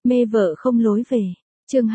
Mê vợ không lối về. Chương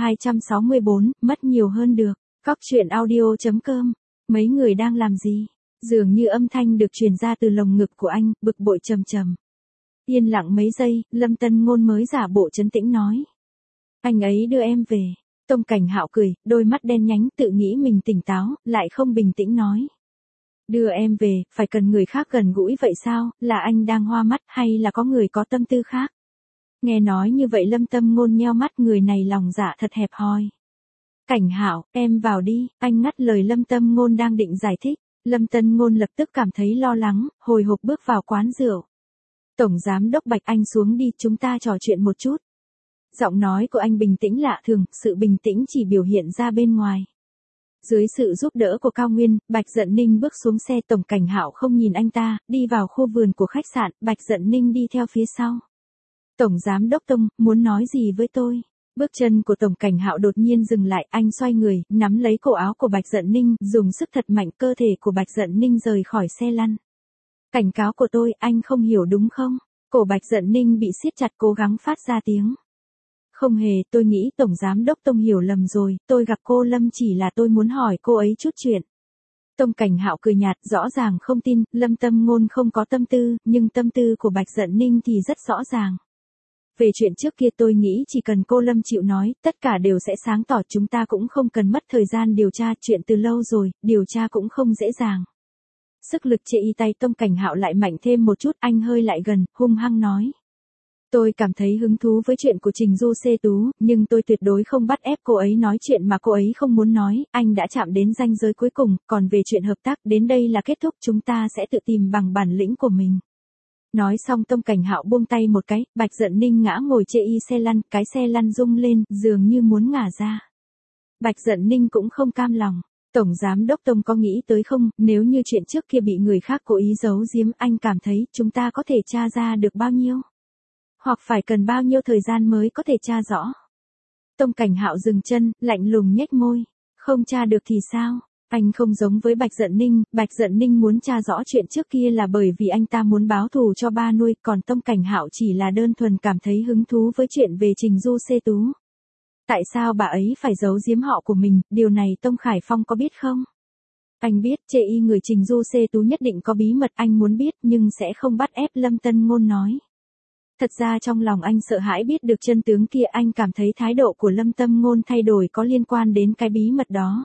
264, mất nhiều hơn được. Góc truyện audio.com. Mấy người đang làm gì? Dường như âm thanh được truyền ra từ lồng ngực của anh, bực bội trầm trầm. Yên lặng mấy giây, Lâm Tân Ngôn mới giả bộ trấn tĩnh nói. Anh ấy đưa em về. Tông Cảnh Hạo cười, đôi mắt đen nhánh tự nghĩ mình tỉnh táo, lại không bình tĩnh nói. Đưa em về, phải cần người khác gần gũi vậy sao, là anh đang hoa mắt hay là có người có tâm tư khác? Nghe nói như vậy Lâm Tâm Ngôn nheo mắt, người này lòng dạ thật hẹp hòi. Cảnh Hạo, em vào đi, anh ngắt lời Lâm Tâm Ngôn đang định giải thích. Lâm Tân Ngôn lập tức cảm thấy lo lắng, hồi hộp bước vào quán rượu. Tổng giám đốc Bạch, anh xuống đi, chúng ta trò chuyện một chút. Giọng nói của anh bình tĩnh lạ thường, sự bình tĩnh chỉ biểu hiện ra bên ngoài. Dưới sự giúp đỡ của Cao Nguyên, Bạch Dận Ninh bước xuống xe. Tổng Cảnh Hạo không nhìn anh ta, đi vào khu vườn của khách sạn, Bạch Dận Ninh đi theo phía sau. Tổng giám đốc Tông, muốn nói gì với tôi? Bước chân của Tổng Cảnh Hạo đột nhiên dừng lại, anh xoay người, nắm lấy cổ áo của Bạch Dận Ninh, dùng sức thật mạnh, cơ thể của Bạch Dận Ninh rời khỏi xe lăn. Cảnh cáo của tôi, anh không hiểu đúng không? Cổ Bạch Dận Ninh bị siết chặt, cố gắng phát ra tiếng. Không hề, tôi nghĩ Tổng giám đốc Tông hiểu lầm rồi, tôi gặp cô Lâm chỉ là tôi muốn hỏi cô ấy chút chuyện. Tông Cảnh Hạo cười nhạt, rõ ràng không tin, Lâm Tâm Ngôn không có tâm tư, nhưng tâm tư của Bạch Dận Ninh thì rất rõ ràng. Về chuyện trước kia tôi nghĩ chỉ cần cô Lâm chịu nói, tất cả đều sẽ sáng tỏ, chúng ta cũng không cần mất thời gian điều tra, chuyện từ lâu rồi, điều tra cũng không dễ dàng. Sức lực chệ y tay Tông Cảnh Hạo lại mạnh thêm một chút, anh hơi lại gần, hung hăng nói. Tôi cảm thấy hứng thú với chuyện của Trình Du Xê Tú, nhưng tôi tuyệt đối không bắt ép cô ấy nói chuyện mà cô ấy không muốn nói, anh đã chạm đến ranh giới cuối cùng, còn về chuyện hợp tác, đến đây là kết thúc, chúng ta sẽ tự tìm bằng bản lĩnh của mình. Nói xong Tông Cảnh Hạo buông tay một cái, Bạch Dận Ninh ngã ngồi chệ y xe lăn, cái xe lăn rung lên, dường như muốn ngả ra. Bạch Dận Ninh cũng không cam lòng. Tổng giám đốc Tông có nghĩ tới không, nếu như chuyện trước kia bị người khác cố ý giấu giếm, anh cảm thấy chúng ta có thể tra ra được bao nhiêu? Hoặc phải cần bao nhiêu thời gian mới có thể tra rõ? Tông Cảnh Hạo dừng chân, lạnh lùng nhếch môi. Không tra được thì sao? Anh không giống với Bạch Dận Ninh muốn tra rõ chuyện trước kia là bởi vì anh ta muốn báo thù cho ba nuôi, còn Tông Cảnh Hạo chỉ là đơn thuần cảm thấy hứng thú với chuyện về Trình Du Xê Tú. Tại sao bà ấy phải giấu giếm họ của mình, điều này Tông Khải Phong có biết không? Anh biết, chệ y người Trình Du Xê Tú nhất định có bí mật, anh muốn biết nhưng sẽ không bắt ép, Lâm Tân Ngôn nói. Thật ra trong lòng anh sợ hãi biết được chân tướng kia, anh cảm thấy thái độ của Lâm Tâm Ngôn thay đổi có liên quan đến cái bí mật đó.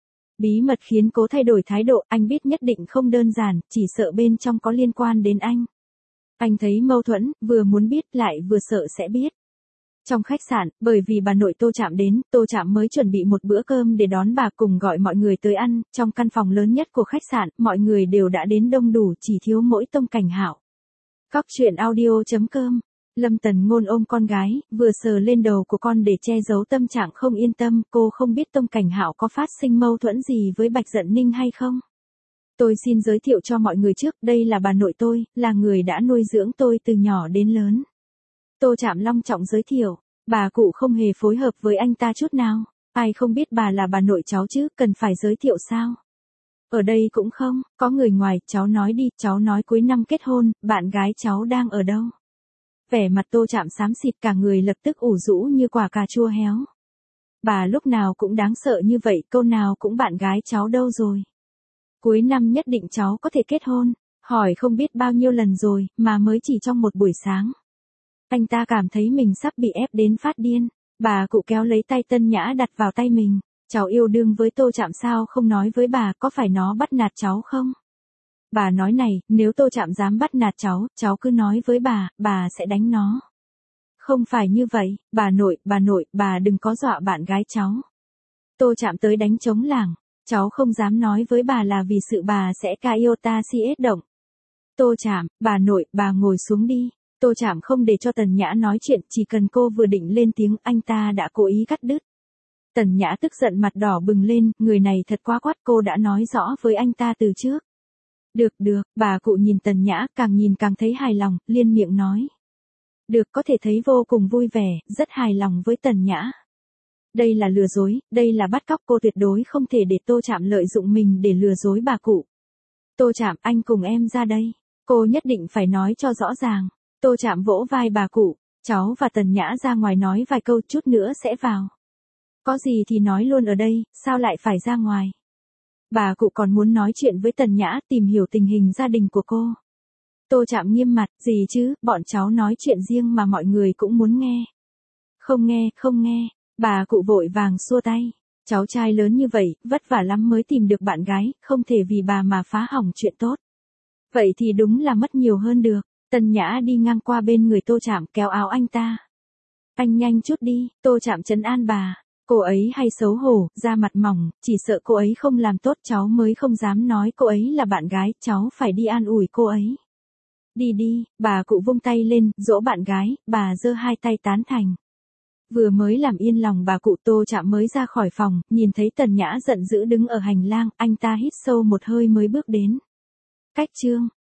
Bí mật khiến cô thay đổi thái độ, anh biết nhất định không đơn giản, chỉ sợ bên trong có liên quan đến anh. Anh thấy mâu thuẫn, vừa muốn biết lại vừa sợ sẽ biết. Trong khách sạn, bởi vì bà nội Tô Trạm đến, Tô Trạm mới chuẩn bị một bữa cơm để đón bà, cùng gọi mọi người tới ăn, trong căn phòng lớn nhất của khách sạn, mọi người đều đã đến đông đủ, chỉ thiếu mỗi Tông Cảnh Hạo. Góc truyện audio.com. Lâm Tần Ngôn ôm con gái, vừa sờ lên đầu của con để che giấu tâm trạng không yên tâm, cô không biết Tông Cảnh Hạo có phát sinh mâu thuẫn gì với Bạch Dận Ninh hay không. Tôi xin giới thiệu cho mọi người trước, đây là bà nội tôi, là người đã nuôi dưỡng tôi từ nhỏ đến lớn. Tô Trạm long trọng giới thiệu, bà cụ không hề phối hợp với anh ta chút nào, ai không biết bà là bà nội cháu chứ, cần phải giới thiệu sao? Ở đây cũng không, có người ngoài, cháu nói đi, cháu nói cuối năm kết hôn, bạn gái cháu đang ở đâu? Vẻ mặt Tô Trạm xám xịt, cả người lập tức ủ rũ như quả cà chua héo. Bà lúc nào cũng đáng sợ như vậy, câu nào cũng bạn gái cháu đâu rồi? Cuối năm nhất định cháu có thể kết hôn, hỏi không biết bao nhiêu lần rồi, mà mới chỉ trong một buổi sáng. Anh ta cảm thấy mình sắp bị ép đến phát điên, bà cụ kéo lấy tay Tân Nhã đặt vào tay mình. Cháu yêu đương với Tô Trạm sao không nói với bà, có phải nó bắt nạt cháu không? Bà nói này, nếu Tô Trạm dám bắt nạt cháu cứ nói với bà sẽ đánh nó. Không phải như vậy, bà nội, bà đừng có dọa bạn gái cháu. Tô Trạm tới đánh trống lảng, cháu không dám nói với bà là vì sự bà sẽ ca yêu ta si ết động. Tô Trạm, bà nội, bà ngồi xuống đi. Tô Trạm không để cho Tần Nhã nói chuyện, chỉ cần cô vừa định lên tiếng, anh ta đã cố ý cắt đứt. Tần Nhã tức giận mặt đỏ bừng lên, người này thật quá quát, cô đã nói rõ với anh ta từ trước. Được, bà cụ nhìn Tần Nhã, càng nhìn càng thấy hài lòng, liên miệng nói. Được, có thể thấy vô cùng vui vẻ, rất hài lòng với Tần Nhã. Đây là lừa dối, đây là bắt cóc, cô tuyệt đối không thể để Tô Trạm lợi dụng mình để lừa dối bà cụ. Tô Trạm, anh cùng em ra đây. Cô nhất định phải nói cho rõ ràng. Tô Trạm vỗ vai bà cụ. Cháu và Tần Nhã ra ngoài nói vài câu, chút nữa sẽ vào. Có gì thì nói luôn ở đây, sao lại phải ra ngoài? Bà cụ còn muốn nói chuyện với Tần Nhã, tìm hiểu tình hình gia đình của cô. Tô Trạm nghiêm mặt, gì chứ, bọn cháu nói chuyện riêng mà mọi người cũng muốn nghe. Không nghe, không nghe, bà cụ vội vàng xua tay. Cháu trai lớn như vậy, vất vả lắm mới tìm được bạn gái, không thể vì bà mà phá hỏng chuyện tốt. Vậy thì đúng là mất nhiều hơn được. Tần Nhã đi ngang qua bên người Tô Trạm kéo áo anh ta. Anh nhanh chút đi, Tô Trạm trấn an bà. Cô ấy hay xấu hổ, da mặt mỏng, chỉ sợ cô ấy không làm tốt cháu mới không dám nói cô ấy là bạn gái, cháu phải đi an ủi cô ấy. Đi đi, bà cụ vung tay lên, dỗ bạn gái, bà giơ hai tay tán thành. Vừa mới làm yên lòng bà cụ, Tô Trạm mới ra khỏi phòng, nhìn thấy Tần Nhã giận dữ đứng ở hành lang, anh ta hít sâu một hơi mới bước đến. Cách chương